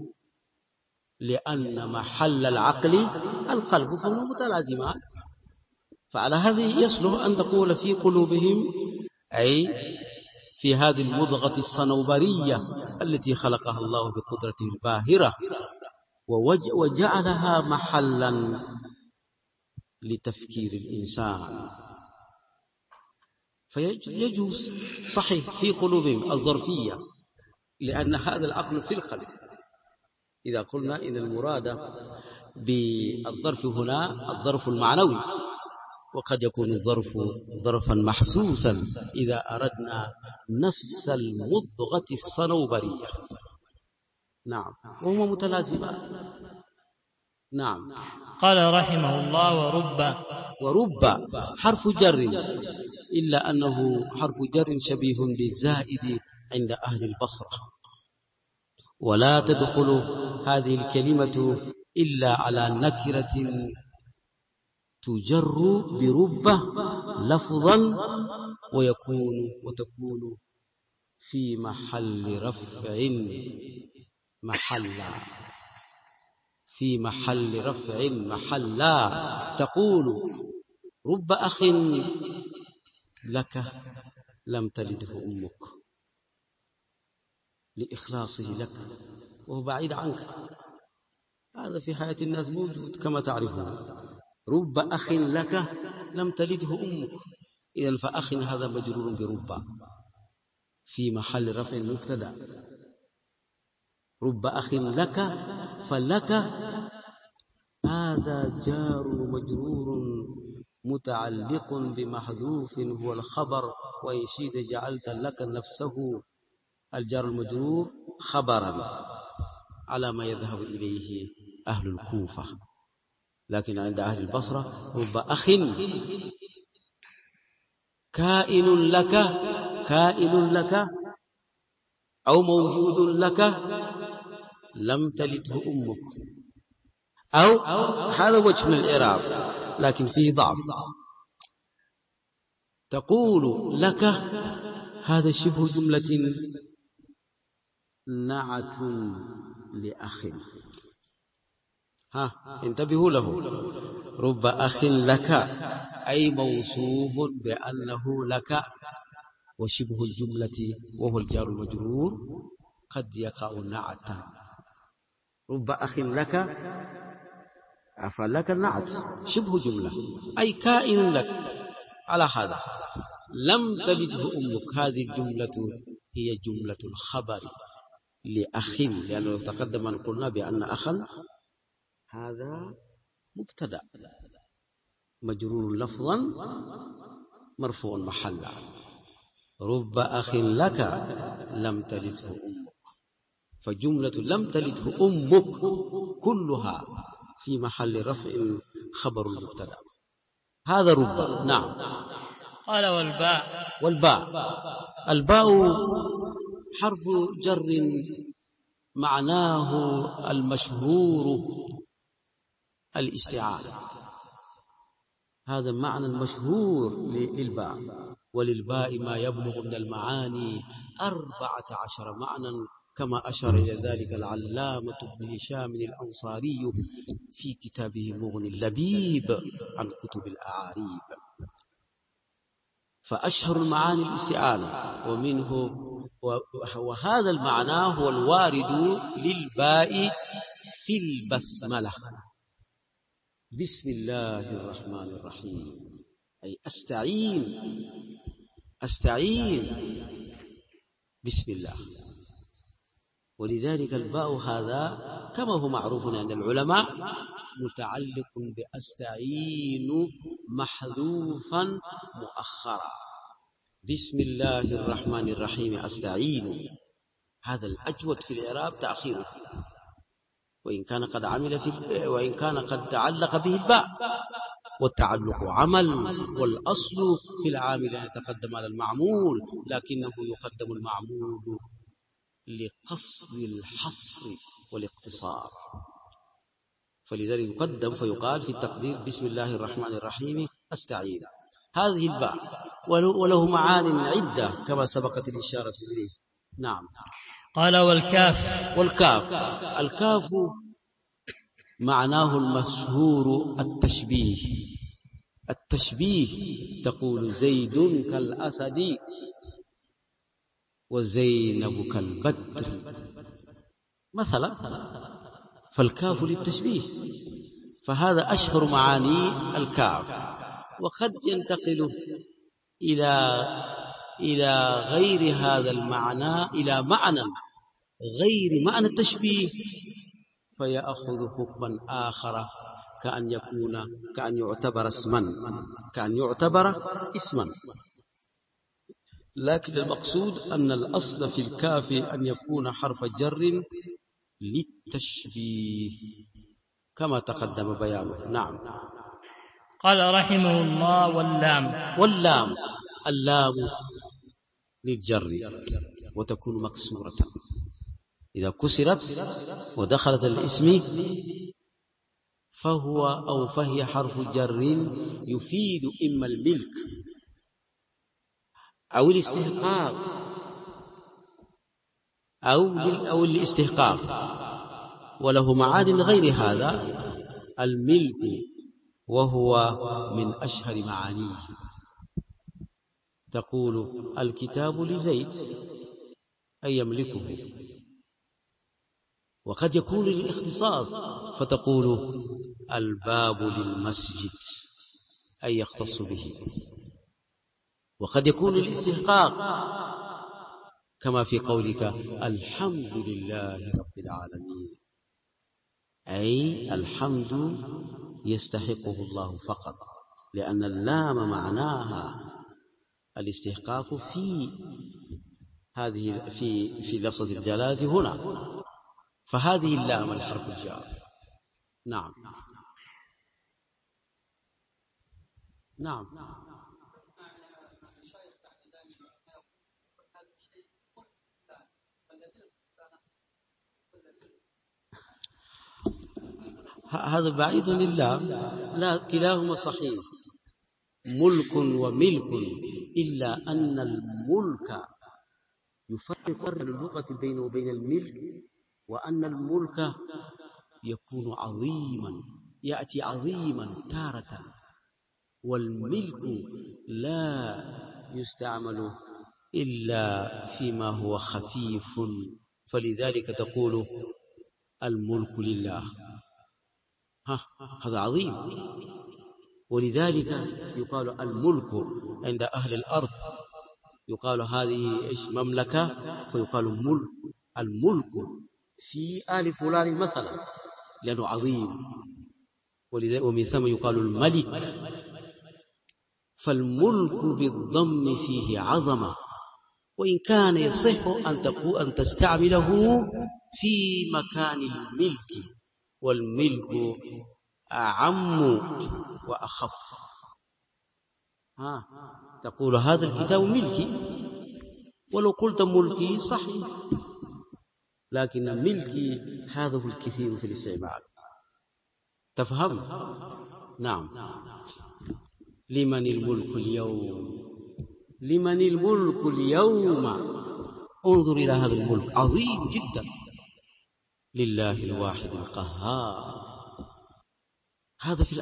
لأن محل العقل القلب، فهما متلازمان. فعلى هذه يصلح أن تقول في قلوبهم أي في هذه المضغة الصنوبرية التي خلقها الله بقدرته الباهرة وجعلها محلا لتفكير الإنسان. فيجوز صحيح في قلوبهم الظرفية، لأن هذا العقل في القلب. إذا قلنا إن المراد بالظرف هنا الظرف المعنوي، وقد يكون الظرف ظرفا محسوسا إذا أردنا نفس المضغة الصنوبرية. نعم، وهما متلازمان. نعم. قال رحمه الله: ورب حرف جر، إلا أنه حرف جر شبيه بالزائد عند أهل البصرة، ولا تدخل هذه الكلمة إلا على نكرة تجر برب لفظا وتكون في محل رفع محلا، في محل رفع محلا. تقول رب أخ لك لم تلده أمك، لإخلاصه لك وهو بعيد عنك. هذا في حياة الناس موجود كما تعرفون. رب أخ لك لم تلده أمك، إذن فأخ هذا مجرور برب في محل رفع مبتدا. رب أخ لك، فلك هذا جار مجرور متعلق بمحذوف هو الخبر، وإن شئت جعلت لك نفسه الجار المجرور خبرا على ما يذهب إليه أهل الكوفة. لكن عند أهل البصرة رب أخ كائن لك أو موجود لك لم تلده أمك، أو هذا وجه من الإعراب لكن فيه ضعف. تقول لك هذا شبه جملة نعت لأخ. انتبهوا له. رب أخ لك أي موصوف بأنه لك، وشبه الجملة وهو الجار المجرور قد يقع نعتا. رب أخ لك، أفلك النعت شبه جملة أي كائن لك. على هذا لم تلده أمك، هذه الجملة هي جملة الخبر لأخ، لأنه تقدم أن قلنا بأن أخا هذا مبتدأ مجرور لفظا مرفوع محلا. رب أخ لك لم تلده أمك، فجملة لم تلده أمك كلها في محل رفع خبر المبتدأ. هذا رب. نعم. قال والباء الباء حرف جر معناه المشهور الاستعانة، هذا معنى المشهور للباء. وللباء ما يبلغ من المعاني 14 معنى، كما أشار إلى ذلك العلامة ابن هشام الأنصاري في كتابه مغني اللبيب عن كتب الأعاريب. فأشهر المعاني الاستعانة، ومنه وهذا المعنى هو الوارد للباء في البسملة. بسم الله الرحمن الرحيم، أي أستعين بسم الله. ولذلك الباء هذا كما هو معروف عند العلماء متعلق بأستعين محذوفا مؤخرا. بسم الله الرحمن الرحيم أستعين، هذا الأجود في الإعراب تأخيره، وإن كان قد تعلق به الباء، والتعلق عمل، والأصل في العامل أن يتقدم على المعمول، لكنه يقدم المعمول لقصد الحصر والاقتصار، فلذلك يقدم فيقال في التقدير بسم الله الرحمن الرحيم أستعين. هذه الباء وله معان عدة كما سبقت الإشارة إليه. نعم. قال الكاف معناه المشهور التشبيه، تقول زيد كالأسد وزينب كالبدر مثلا، فالكاف للتشبيه، فهذا أشهر معاني الكاف. وقد ينتقل إلى غير هذا المعنى، إلى معنى غير معنى التشبيه، فيأخذ حكما آخر كأن يعتبر اسما. لكن المقصود أن الأصل في الكاف أن يكون حرف جر للتشبيه كما تقدم بيانه. نعم. قال رحمه الله اللام للجر وتكون مكسورة، إذا كسرت ودخلت الاسم فهي حرف جر يفيد إما الملك أو الاستحقاق أو الاستحقاق، وله معان غير هذا الملك، وهو من أشهر معانيه. تقول الكتاب لزيد أي يملكه، وقد يكون للاختصاص فتقول الباب للمسجد أي يختص به، وقد يكون للاستحقاق كما في قولك الحمد لله رب العالمين، أي الحمد يستحقه الله فقط، لأن اللام معناها الاستحقاق في هذه في لفظة الجلالة هنا، فهذه اللام الحرف الجار. نعم. هذا بعيد لله، لا كلاهما صحيح، ملك وملك، إلا أن الملك يفرق اللغة بينه وبين الملك، وأن الملك يكون عظيما، يأتي عظيما تارة، والملك لا يستعمل إلا فيما هو خفيف، فلذلك تقول الملك لله، هذا عظيم. ولذلك يقال الملك عند أهل الأرض، يقال هذه مملكة، فيقال الملك في آل فلان مثلا لأنه عظيم، ومن ثم يقال الملك، فالملك بالضم فيه عظمة، وإن كان يصح أن تستعمله في مكان الملك، والملك أعم وأخف. تقول هذا الكتاب ملكي، ولو قلت ملكي صحيح، لكن ملكي هذا هو الكثير في الاستعمال. تفهم؟ نعم. لمن الملك اليوم، انظر إلى هذا الملك عظيم جدا، لله الواحد القهار. هذا في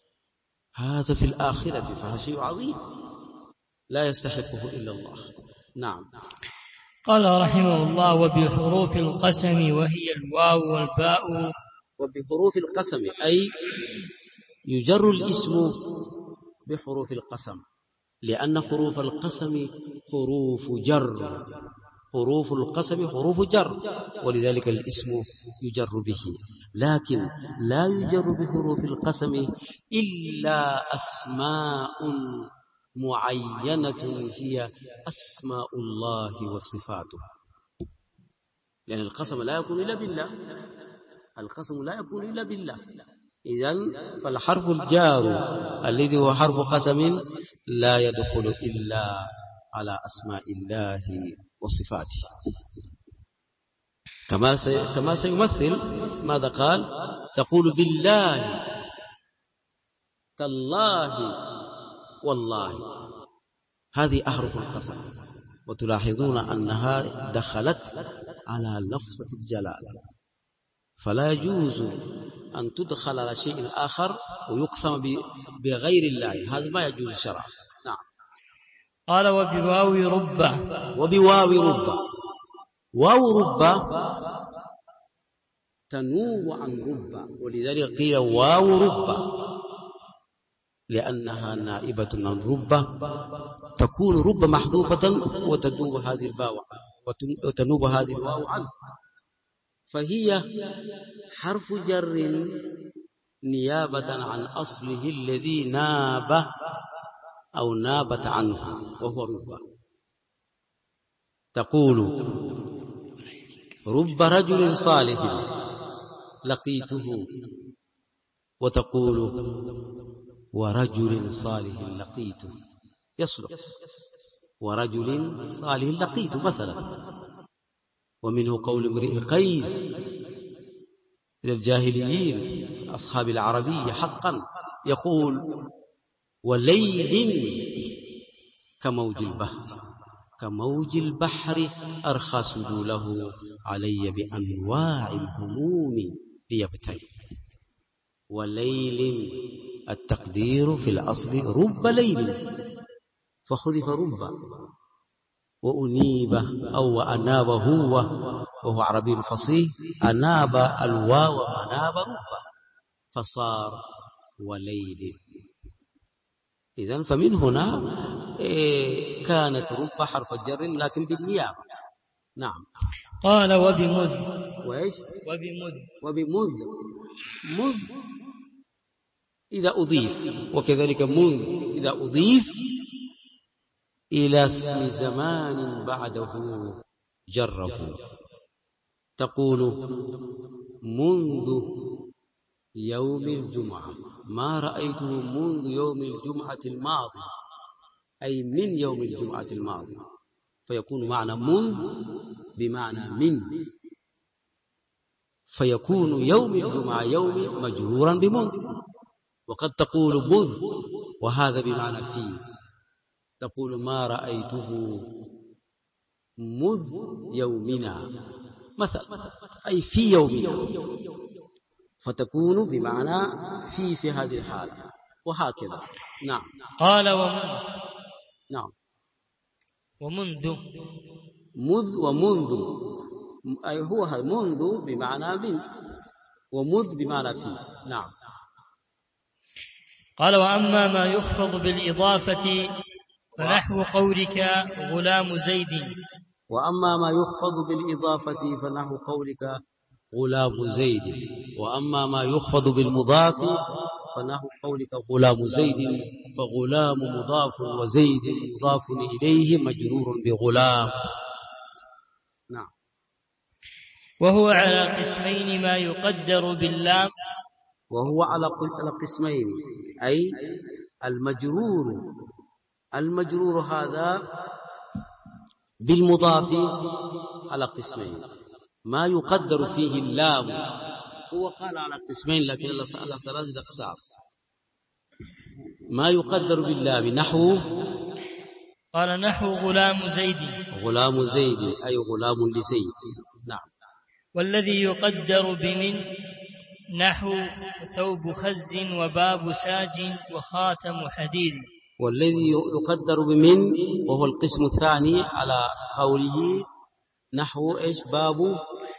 الآخرة، فهذا شيء عظيم لا يستحقه إلا الله. نعم. قال رحمه الله: وبحروف القسم وهي الواو والباء. وبحروف القسم أي يجر الاسم بحروف القسم، لأن حروف القسم حروف جر، حروف القسم حروف جر، ولذلك الاسم يجر به. لكن لا يجر بحروف القسم إلا أسماء معينة هي أسماء الله وصفاته، لأن القسم لا يكون إلا بالله، القسم لا يكون إلا بالله. إذن فالحرف الجار الذي هو حرف قسم لا يدخل إلا على أسماء الله وصفاته، كما سيمثل ماذا قال؟ تقول بالله، تالله، والله، هذه أحرف القسم، وتلاحظون أنها دخلت على لفظة الجلالة، فلا يجوز أن تدخل على شيء آخر ويقسم بغير الله، هذا ما يجوز شرعا. نعم. قال: وبواو رب. وبواو رب، واو رب تنوب عن رب، ولذلك قيل واو رب، لأنها نائبة عن رب، تكون رب محذوفة وتنوب هذه الواو وتنوب هذه الواو عنه، فهي حرف جر نيابة عن أصله الذي ناب أو نابت عنه وهو رب. تقول رب رجل صالح لقيته، وتقول ورجل صالح لقيته، يصلح ورجل صالح لقيته مثلا. ومنه قول امرئ القيس للجاهليين أصحاب العربية حقا، يقول وليل كموج البحر أرخى سدوله علي بأنواع الهموم ليبتلي. وليل التقدير في الأصل رب ليل، فخذف رب، وأنيب أو أناب هو، وهو عربي فصيح، أناب الواو وأناب رب، فصار وليل. إذن فمن هنا كانت رب حرف جر لكن بالنيابة. نعم. قال: وبمذ. وإيش؟ وبمذ مذ إذا أضيف، وكذلك منذ إذا أضيف إلى اسم زمان بعده جره. تقول منذ يوم الجمعة، ما رأيته منذ يوم الجمعة الماضي، أي من يوم الجمعة الماضي، فيكون معنى منذ بمعنى من، فيكون يوم الجمعة يوم مجرورا بمنذ. وقد تقول مذ وهذا بمعنى في، تقول ما رأيته مذ يومنا مثلا، أي في يومنا، فتكون بمعنى في هذه الحالة، وهكذا. نعم. قال: ومنذ. نعم. ومنذ مذ ومنذ، أي هو هذا، منذ بمعنى من، ومذ بمعنى في. نعم. قال: وأما ما يخفض بالإضافة فنحو قولك غلام زيد. وأما ما يخفض بالإضافة فنحو قولك غلام زيد. وأما ما يخفض بالمضاف فنحو قولك غلام زيد، فغلام مضاف وزيد مضاف إليه مجرور بغلام. نعم. وهو على قسمين: ما يقدر باللام. وهو على قسمين، أي المجرور هذا بالمضاف على قسمين، ما يقدر فيه اللام، هو قال على قسمين لكن الله على ثلاثة أقسام. ما يقدر باللام نحو، قال: نحو غلام زيد. غلام زيد أي غلام لزيد. نعم. والذي يقدر بمن نحو ثوب خز وباب ساج وخاتم حديد. والذي يقدر بمن وهو القسم الثاني على قوله نحو إيش باب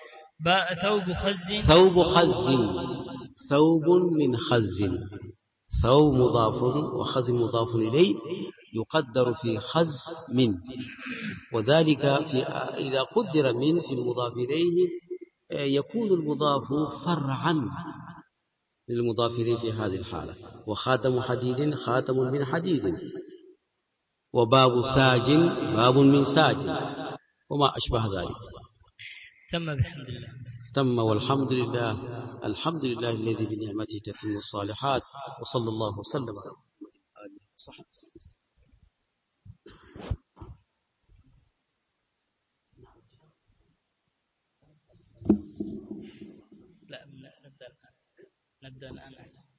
ثوب خز ثوب من خز ثوب مضاف وخز مضاف إليه يقدر في خز من، وذلك إذا قدر من في المضاف إليه يكون المضاف فرعا للمضاف إليه في هذه الحالة. وخاتم حديد خاتم من حديد، وباب ساج باب من ساج، وما أشبه ذلك. تم بحمد الله. تم والحمد لله. الحمد لله الذي بنعمته تتم الصالحات، وصلى الله وسلم على آله وصحبه. لا نبدأ الآن.